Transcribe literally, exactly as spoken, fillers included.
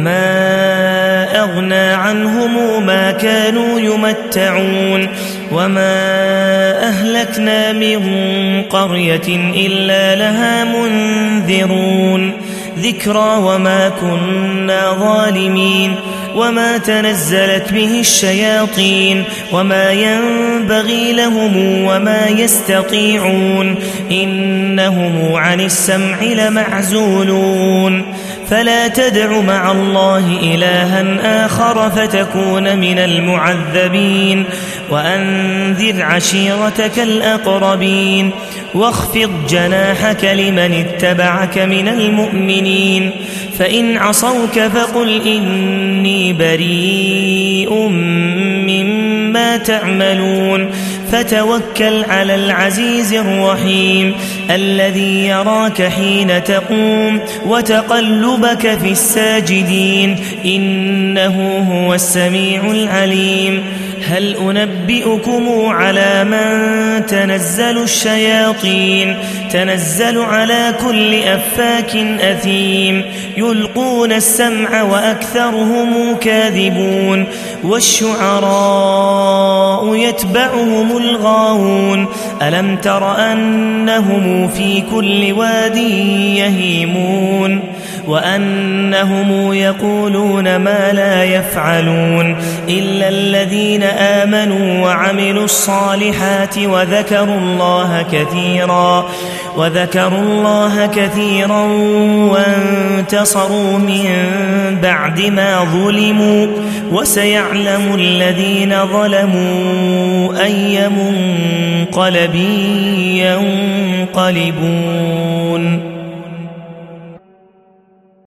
فما أغنى عنهم ما كانوا يمتعون وما أهلكنا من قرية إلا لها منذرون ذكرى وما كنا ظالمين وما تنزلت به الشياطين وما ينبغي لهم وما يستطيعون إنهم عن السمع لمعزولون فلا تدع مع الله إلها آخر فتكون من المعذبين وأنذر عشيرتك الأقربين واخفض جناحك لمن اتبعك من المؤمنين فإن عصوك فقل إني بريء مما تعملون فتوكل على العزيز الرحيم الذي يراك حين تقوم وتقلبك في الساجدين إنه هو السميع العليم هل أنبئكم على من تنزل الشياطين تنزل على كل أفاك أثيم يلقون السمع وأكثرهم كاذبون والشعراء يتبعهم الغاوون ألم تر أنهم في كل واد يهيمون وأنهم يقولون ما لا يفعلون إلا الذين آمنوا وعملوا الصالحات وذكروا الله كثيرا وذكروا الله كثيرا وانتصروا من بعد ما ظلموا وسيعلم الذين ظلموا أي منقلب ينقلبون.